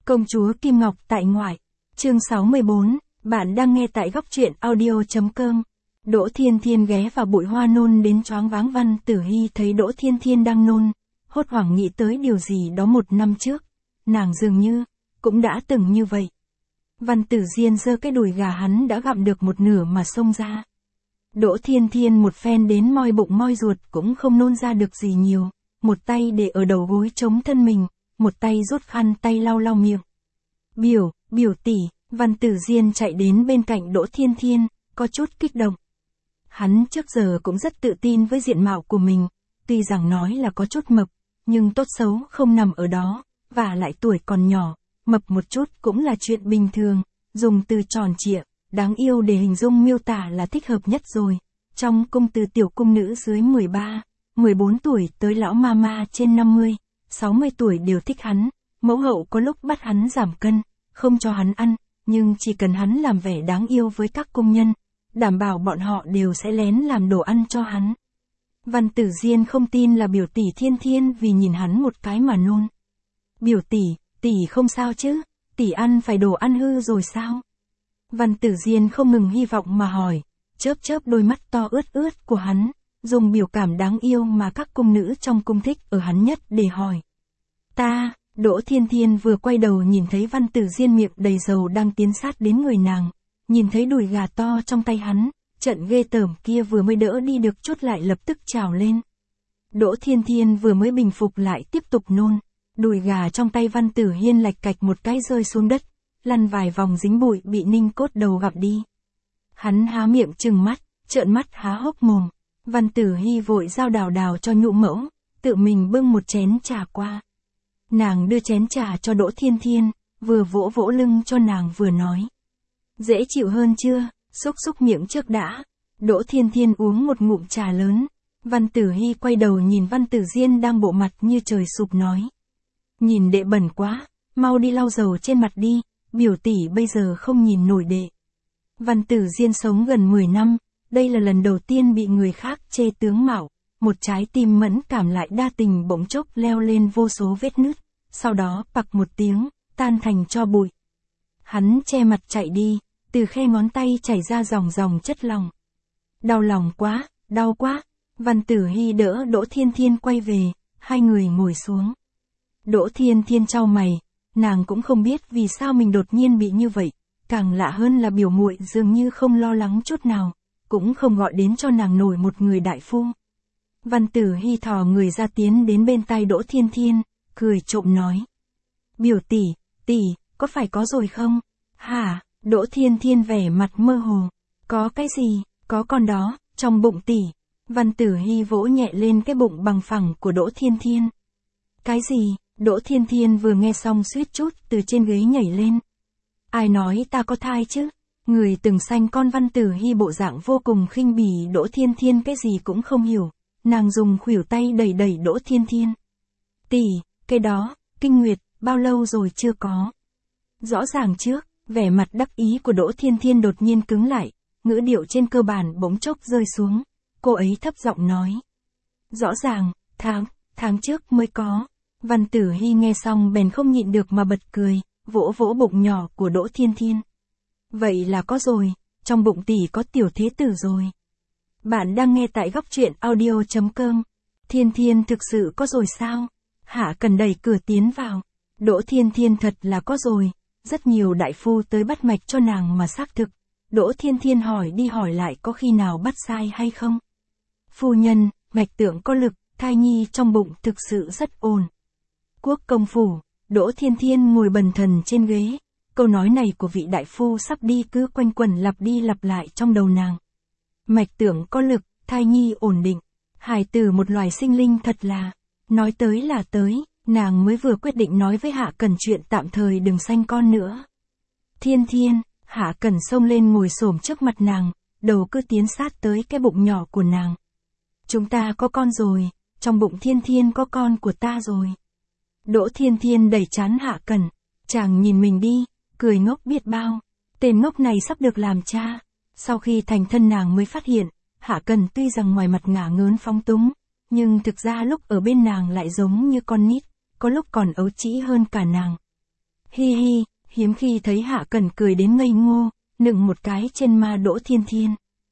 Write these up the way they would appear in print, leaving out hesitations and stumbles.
Công chúa Kim Ngọc tại ngoại. Chương 64, bạn đang nghe tại góc truyện audio.com. Đỗ Thiên Thiên ghé vào bụi hoa nôn đến choáng váng. Văn Tử Hy thấy Đỗ Thiên Thiên đang nôn, hốt hoảng nghĩ tới điều gì đó 1 năm trước. Nàng dường như, cũng đã từng như vậy. Văn Tử Diên giơ cái đùi gà hắn đã gặm được một nửa mà xông ra. Đỗ Thiên Thiên một phen đến moi bụng moi ruột cũng không nôn ra được gì nhiều, một tay để ở đầu gối chống thân mình, một tay rút khăn tay lau lau miệng. Biểu tỷ, Văn Tử Diên chạy đến bên cạnh Đỗ Thiên Thiên, có chút kích động. Hắn trước giờ cũng rất tự tin với diện mạo của mình, tuy rằng nói là có chút mập, nhưng tốt xấu không nằm ở đó, và lại tuổi còn nhỏ, mập một chút cũng là chuyện bình thường, dùng từ tròn trịa, đáng yêu để hình dung miêu tả là thích hợp nhất rồi. Trong cung từ tiểu cung nữ dưới 13, 14 tuổi tới lão mama trên 50, 60 tuổi đều thích hắn, mẫu hậu có lúc bắt hắn giảm cân, không cho hắn ăn, nhưng chỉ cần hắn làm vẻ đáng yêu với các cung nhân, đảm bảo bọn họ đều sẽ lén làm đồ ăn cho hắn. Văn Tử Diên không tin là biểu tỷ Thiên Thiên vì nhìn hắn một cái mà nôn. Biểu tỷ không sao chứ, tỷ ăn phải đồ ăn hư rồi sao? Văn Tử Diên không ngừng hy vọng mà hỏi, chớp đôi mắt to ướt của hắn, dùng biểu cảm đáng yêu mà các cung nữ trong cung thích ở hắn nhất để hỏi. Đỗ Thiên Thiên vừa quay đầu nhìn thấy Văn Tử Diên miệng đầy dầu đang tiến sát đến người nàng, nhìn thấy đùi gà to trong tay hắn, trận ghê tởm kia vừa mới đỡ đi được chút lại lập tức trào lên. Đỗ Thiên Thiên vừa mới bình phục lại tiếp tục nôn, đùi gà trong tay Văn Tử Hiên lạch cạch một cái rơi xuống đất, lăn vài vòng dính bụi bị Ninh Cốt Đầu gặp đi. Hắn há miệng trừng mắt, trợn mắt há hốc mồm. Văn Tử Hy vội giao đào cho nhũ mẫu, tự mình bưng một chén trà qua. Nàng đưa chén trà cho Đỗ Thiên Thiên, vừa vỗ lưng cho nàng vừa nói. Dễ chịu hơn chưa, xúc miệng trước đã. Đỗ Thiên Thiên uống một ngụm trà lớn. Văn Tử Hy quay đầu nhìn Văn Tử Diên đang bộ mặt như trời sụp nói. Nhìn đệ bẩn quá, mau đi lau dầu trên mặt đi, biểu tỷ bây giờ không nhìn nổi đệ. Văn Tử Diên sống gần 10 năm, đây là lần đầu tiên bị người khác chê tướng mạo, một trái tim mẫn cảm lại đa tình bỗng chốc leo lên vô số vết nứt, sau đó pặc một tiếng, tan thành tro bụi. Hắn che mặt chạy đi, từ khe ngón tay chảy ra dòng chất lỏng. Đau lòng quá, đau quá. Văn Tử Hy đỡ Đỗ Thiên Thiên quay về, hai người ngồi xuống. Đỗ Thiên Thiên chau mày, nàng cũng không biết vì sao mình đột nhiên bị như vậy, càng lạ hơn là biểu muội dường như không lo lắng chút nào, cũng không gọi đến cho nàng nổi một người đại phu. Văn Tử Hy thò người ra tiến đến bên tai Đỗ Thiên Thiên, cười trộm nói. Biểu tỷ, có phải có rồi không? Hả? Đỗ Thiên Thiên vẻ mặt mơ hồ. Có cái gì? Có con đó, trong bụng tỷ. Văn Tử Hy vỗ nhẹ lên cái bụng bằng phẳng của Đỗ Thiên Thiên. Cái gì? Đỗ Thiên Thiên vừa nghe xong suýt chút từ trên ghế nhảy lên. Ai nói ta có thai chứ? Người từng sanh con. Văn Tử Hy bộ dạng vô cùng khinh bỉ. Đỗ Thiên Thiên cái gì cũng không hiểu. Nàng dùng khuỷu tay đẩy Đỗ Thiên Thiên. Tỷ, cái đó, kinh nguyệt, bao lâu rồi chưa có? Rõ ràng trước, vẻ mặt đắc ý của Đỗ Thiên Thiên đột nhiên cứng lại, ngữ điệu trên cơ bản bỗng chốc rơi xuống. Cô ấy thấp giọng nói. Rõ ràng, tháng trước mới có. Văn Tử Hy nghe xong bèn không nhịn được mà bật cười, vỗ bụng nhỏ của Đỗ Thiên Thiên. Vậy là có rồi, trong bụng tỷ có tiểu thế tử rồi. Bạn đang nghe tại góc truyện audio.com. Thiên Thiên thực sự có rồi sao? Hạ Cần đẩy cửa tiến vào. Đỗ Thiên Thiên thật là có rồi, rất nhiều đại phu tới bắt mạch cho nàng mà xác thực. Đỗ Thiên Thiên hỏi đi hỏi lại có khi nào bắt sai hay không? Phu nhân, mạch tượng có lực, thai nhi trong bụng thực sự rất ổn. Quốc công phủ, Đỗ Thiên Thiên ngồi bần thần trên ghế, câu nói này của vị đại phu sắp đi cứ quanh quẩn lặp đi lặp lại trong đầu nàng. Mạch tượng có lực, thai nhi ổn định, hài tử một loài sinh linh thật là, nói tới là tới, nàng mới vừa quyết định nói với Hạ Cần chuyện tạm thời đừng sanh con nữa. Thiên Thiên, Hạ Cần xông lên ngồi xổm trước mặt nàng, đầu cứ tiến sát tới cái bụng nhỏ của nàng. Chúng ta có con rồi, trong bụng Thiên Thiên có con của ta rồi. Đỗ Thiên Thiên đẩy trán Hạ Cần, chàng nhìn mình đi, cười ngốc biết bao, tên ngốc này sắp được làm cha. Sau khi thành thân nàng mới phát hiện, Hạ Cần tuy rằng ngoài mặt ngả ngớn phóng túng, nhưng thực ra lúc ở bên nàng lại giống như con nít, có lúc còn ấu trĩ hơn cả nàng. Hi hi, hiếm khi thấy Hạ Cẩn cười đến ngây ngô, nựng một cái trên ma Đỗ Thiên Thiên.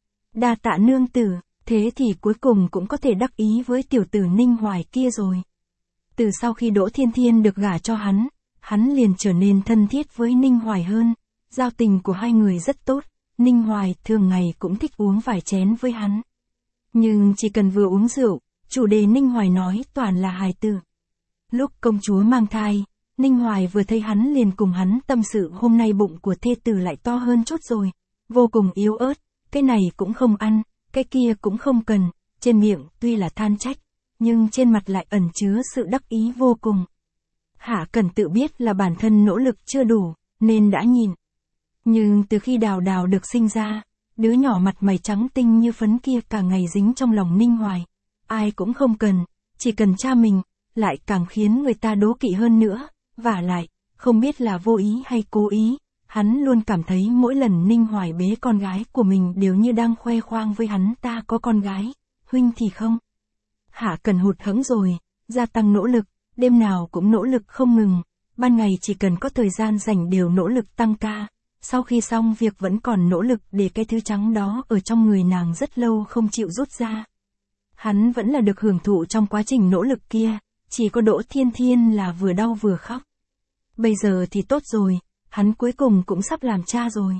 Đa tạ nương tử, thế thì cuối cùng cũng có thể đắc ý với tiểu tử Ninh Hoài kia rồi. Từ sau khi Đỗ Thiên Thiên được gả cho hắn liền trở nên thân thiết với Ninh Hoài hơn, giao tình của hai người rất tốt, Ninh Hoài thường ngày cũng thích uống vài chén với hắn. Nhưng chỉ cần vừa uống rượu, chủ đề Ninh Hoài nói toàn là hài tử. Lúc công chúa mang thai, Ninh Hoài vừa thấy hắn liền cùng hắn tâm sự hôm nay bụng của thê tử lại to hơn chút rồi, vô cùng yếu ớt, cái này cũng không ăn, cái kia cũng không cần, trên miệng tuy là than trách, nhưng trên mặt lại ẩn chứa sự đắc ý vô cùng. Hạ Cẩn tự biết là bản thân nỗ lực chưa đủ, nên đã nhìn. Nhưng từ khi Đào Đào được sinh ra, đứa nhỏ mặt mày trắng tinh như phấn kia cả ngày dính trong lòng Ninh Hoài. Ai cũng không cần, chỉ cần cha mình, lại càng khiến người ta đố kỵ hơn nữa. Vả lại, không biết là vô ý hay cố ý, hắn luôn cảm thấy mỗi lần Ninh Hoài bế con gái của mình đều như đang khoe khoang với hắn ta có con gái, huynh thì không. Hạ Cẩn hụt hẫng rồi, gia tăng nỗ lực, đêm nào cũng nỗ lực không ngừng, ban ngày chỉ cần có thời gian rảnh đều nỗ lực tăng ca, sau khi xong việc vẫn còn nỗ lực để cái thứ trắng đó ở trong người nàng rất lâu không chịu rút ra. Hắn vẫn là được hưởng thụ trong quá trình nỗ lực kia, chỉ có Đỗ Thiên Thiên là vừa đau vừa khóc. Bây giờ thì tốt rồi, hắn cuối cùng cũng sắp làm cha rồi.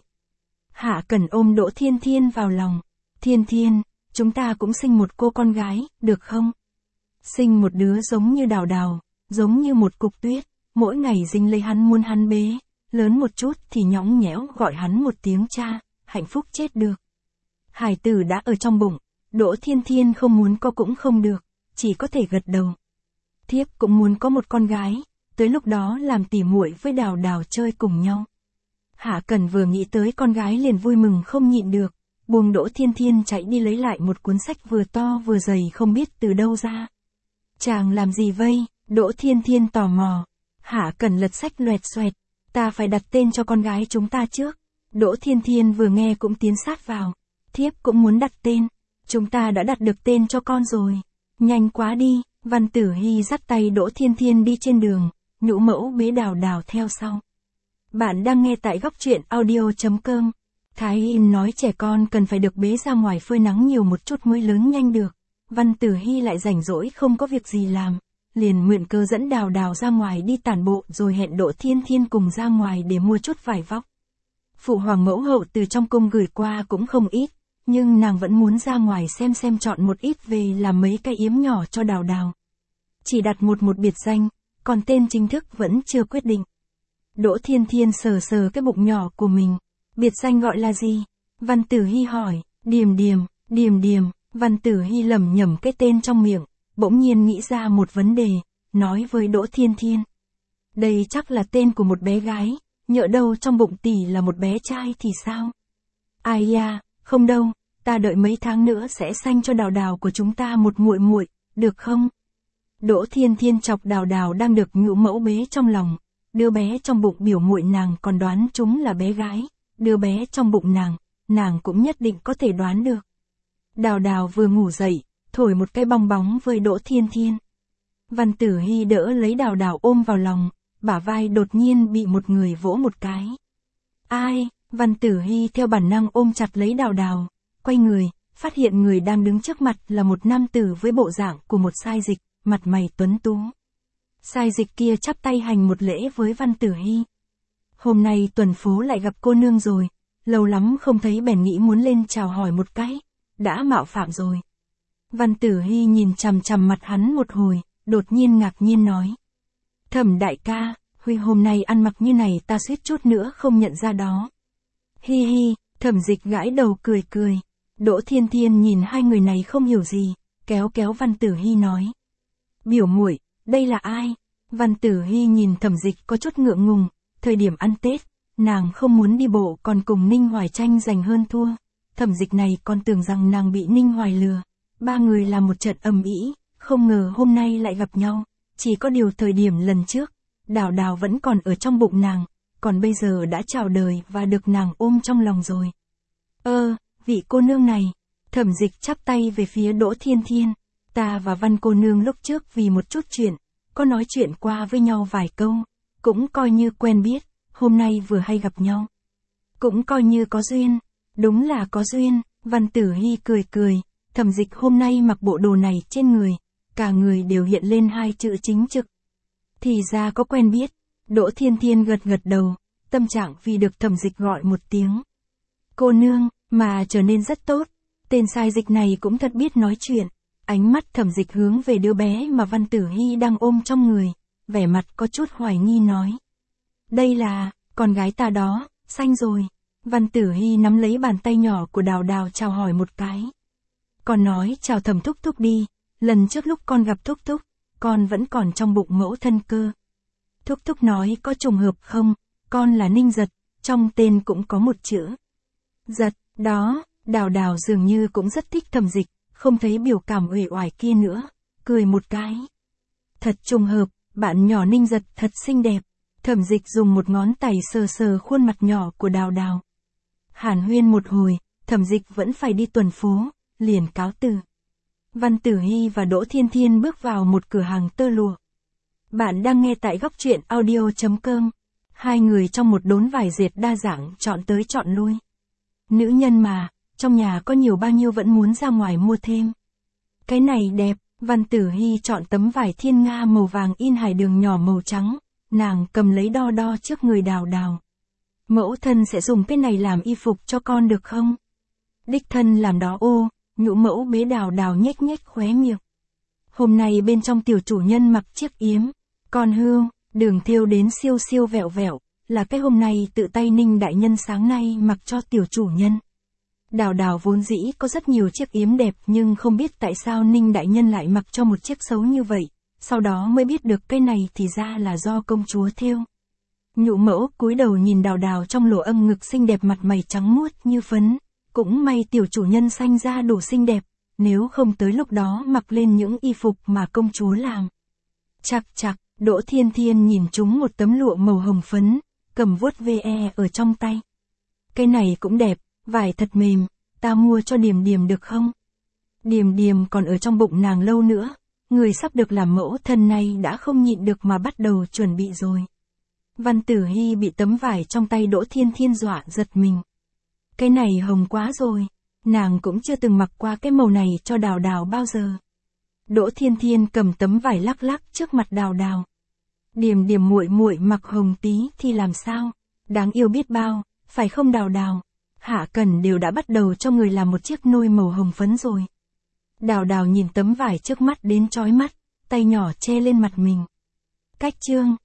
Hạ Cẩn ôm Đỗ Thiên Thiên vào lòng. Thiên Thiên, chúng ta cũng sinh một cô con gái, được không? Sinh một đứa giống như Đào Đào, giống như một cục tuyết, mỗi ngày dính lấy hắn muốn hắn bế, lớn một chút thì nhõng nhẽo gọi hắn một tiếng cha, hạnh phúc chết được. Hải tử đã ở trong bụng, Đỗ Thiên Thiên không muốn có cũng không được, chỉ có thể gật đầu. Thiếp cũng muốn có một con gái, tới lúc đó làm tỉ muội với Đào Đào chơi cùng nhau. Hạ Cẩn vừa nghĩ tới con gái liền vui mừng không nhịn được, buông Đỗ Thiên Thiên chạy đi lấy lại một cuốn sách vừa to vừa dày không biết từ đâu ra. Chàng làm gì vây? Đỗ Thiên Thiên tò mò. Hạ Cẩn lật sách loẹt xoẹt, ta phải đặt tên cho con gái chúng ta trước. Đỗ Thiên Thiên vừa nghe cũng tiến sát vào. Thiếp cũng muốn đặt tên, chúng ta đã đặt được tên cho con rồi. Nhanh quá đi. Văn Tử Hy dắt tay Đỗ Thiên Thiên đi trên đường, Nhũ Mẫu bế Đào Đào theo sau. Bạn đang nghe tại góc truyện audio.com. Thái Y nói trẻ con cần phải được bế ra ngoài phơi nắng nhiều một chút mới lớn nhanh được. Văn Tử Hy lại rảnh rỗi không có việc gì làm, liền mượn cơ dẫn Đào Đào ra ngoài đi tản bộ rồi hẹn Đỗ Thiên Thiên cùng ra ngoài để mua chút vải vóc. Phụ hoàng mẫu hậu từ trong cung gửi qua cũng không ít, nhưng nàng vẫn muốn ra ngoài xem chọn một ít về làm mấy cái yếm nhỏ cho Đào Đào. Chỉ đặt một biệt danh, còn tên chính thức vẫn chưa quyết định. Đỗ Thiên Thiên sờ sờ cái bụng nhỏ của mình. Biệt danh gọi là gì? Văn Tử Hy hỏi. Điềm Điềm. Văn Tử Hy lẩm nhẩm cái tên trong miệng, bỗng nhiên nghĩ ra một vấn đề, nói với Đỗ Thiên Thiên. Đây chắc là tên của một bé gái, nhỡ đâu trong bụng tỷ là một bé trai thì sao? Ai da, không đâu, ta đợi mấy tháng nữa sẽ sanh cho Đào Đào của chúng ta một muội muội, được không? Đỗ Thiên Thiên chọc Đào Đào đang được Nhũ Mẫu bế trong lòng, đứa bé trong bụng biểu muội nàng còn đoán chúng là bé gái, đứa bé trong bụng nàng cũng nhất định có thể đoán được. Đào Đào vừa ngủ dậy, thổi một cái bong bóng với Đỗ Thiên Thiên. Văn Tử Hy đỡ lấy Đào Đào ôm vào lòng, bả vai đột nhiên bị một người vỗ một cái. Ai? Văn Tử Hy theo bản năng ôm chặt lấy Đào Đào, quay người, phát hiện người đang đứng trước mặt là một nam tử với bộ dạng của một sai dịch, mặt mày tuấn tú. Sai dịch kia chắp tay hành một lễ với Văn Tử Hy. Hôm nay tuần phố lại gặp cô nương rồi, lâu lắm không thấy bèn nghĩ muốn lên chào hỏi một cái, đã mạo phạm rồi. Văn Tử Hy nhìn chằm chằm mặt hắn một hồi, đột nhiên ngạc nhiên nói. Thẩm đại ca, Huy hôm nay ăn mặc như này ta suýt chút nữa không nhận ra đó. Hi hi, Thẩm Dịch gãi đầu cười. Đỗ Thiên Thiên nhìn hai người này không hiểu gì, kéo Văn Tử Hy nói. Biểu muội, đây là ai? Văn Tử Hy nhìn Thẩm Dịch có chút ngượng ngùng, thời điểm ăn Tết, nàng không muốn đi bộ còn cùng Ninh Hoài tranh giành hơn thua. Thẩm Dịch này còn tưởng rằng nàng bị Ninh Hoài lừa, ba người làm một trận ầm ĩ, không ngờ hôm nay lại gặp nhau, chỉ có điều thời điểm lần trước, Đào Đào vẫn còn ở trong bụng nàng, còn bây giờ đã chào đời và được nàng ôm trong lòng rồi. Vị cô nương này, Thẩm Dịch chắp tay về phía Đỗ Thiên Thiên, ta và Văn cô nương lúc trước vì một chút chuyện, có nói chuyện qua với nhau vài câu, Cũng coi như quen biết, hôm nay vừa hay gặp nhau. Cũng coi như có duyên. Đúng là có duyên, Văn Tử Hy cười cười, Thẩm Dịch hôm nay mặc bộ đồ này trên người, cả người đều hiện lên hai chữ chính trực. Thì ra có quen biết, Đỗ Thiên Thiên gật gật đầu, tâm trạng vì được Thẩm Dịch gọi một tiếng cô nương, mà trở nên rất tốt. Tên sai dịch này cũng thật biết nói chuyện. Ánh mắt Thẩm Dịch hướng về đứa bé mà Văn Tử Hy đang ôm trong người, vẻ mặt có chút hoài nghi nói. Đây là, con gái ta đó, xanh rồi. Văn Tử Hy nắm lấy bàn tay nhỏ của Đào Đào chào hỏi một cái. Con nói chào Thẩm thúc thúc đi, lần trước lúc con gặp thúc thúc, con vẫn còn trong bụng mẫu thân cơ. Thúc thúc nói có trùng hợp không, con là Ninh Giật, trong tên cũng có một chữ Giật, đó. Đào Đào dường như cũng rất thích Thẩm Dịch, không thấy biểu cảm uể oải kia nữa, cười một cái. Thật trùng hợp, bạn nhỏ Ninh Giật thật xinh đẹp. Thẩm Dịch dùng một ngón tay sờ sờ khuôn mặt nhỏ của Đào Đào. Hàn huyên một hồi, Thẩm Dịch vẫn phải đi tuần phố, liền cáo từ. Văn Tử Hy và Đỗ Thiên Thiên bước vào một cửa hàng tơ lụa. Bạn đang nghe tại góc truyện audio.com. Hai người trong một đốn vải dệt đa dạng chọn tới chọn lui. Nữ nhân mà, trong nhà có nhiều bao nhiêu vẫn muốn ra ngoài mua thêm. Cái này đẹp, Văn Tử Hy chọn tấm vải thiên nga màu vàng in hải đường nhỏ màu trắng, nàng cầm lấy đo đo trước người Đào Đào. Mẫu thân sẽ dùng cái này làm y phục cho con được không? Đích thân làm đó ô, nhũ mẫu bế Đào Đào nhếch nhếch khóe miệng. Hôm nay bên trong tiểu chủ nhân mặc chiếc yếm, con hươu, đường thêu đến siêu siêu vẹo vẹo, là cái hôm nay tự tay Ninh đại nhân sáng nay mặc cho tiểu chủ nhân. Đào Đào vốn dĩ có rất nhiều chiếc yếm đẹp nhưng không biết tại sao Ninh đại nhân lại mặc cho một chiếc xấu như vậy, sau đó mới biết được cái này thì ra là do công chúa thêu. Nhũ mẫu cúi đầu nhìn Đào Đào trong lỗ âm ngực xinh đẹp, mặt mày trắng muốt như phấn, cũng may tiểu chủ nhân sanh ra đủ xinh đẹp, nếu không tới lúc đó mặc lên những y phục mà công chúa làm. Chạc chạc, Đỗ Thiên Thiên nhìn chúng một tấm lụa màu hồng phấn, cầm vuốt ve ở trong tay. Cái này cũng đẹp, vải thật mềm, ta mua cho Điềm Điềm được không? Điềm Điềm còn ở trong bụng nàng lâu nữa, người sắp được làm mẫu thân này đã không nhịn được mà bắt đầu chuẩn bị rồi. Văn Tử Hy bị tấm vải trong tay Đỗ Thiên Thiên dọa giật mình. Cái này hồng quá rồi, nàng cũng chưa từng mặc qua cái màu này cho Đào Đào bao giờ. Đỗ Thiên Thiên cầm tấm vải lắc lắc trước mặt Đào Đào. Điềm Điềm muội muội mặc hồng tí thì làm sao? Đáng yêu biết bao, phải không Đào Đào? Hạ Cẩn đều đã bắt đầu cho người làm một chiếc nôi màu hồng phấn rồi. Đào Đào nhìn tấm vải trước mắt đến chói mắt, tay nhỏ che lên mặt mình. Cách chương,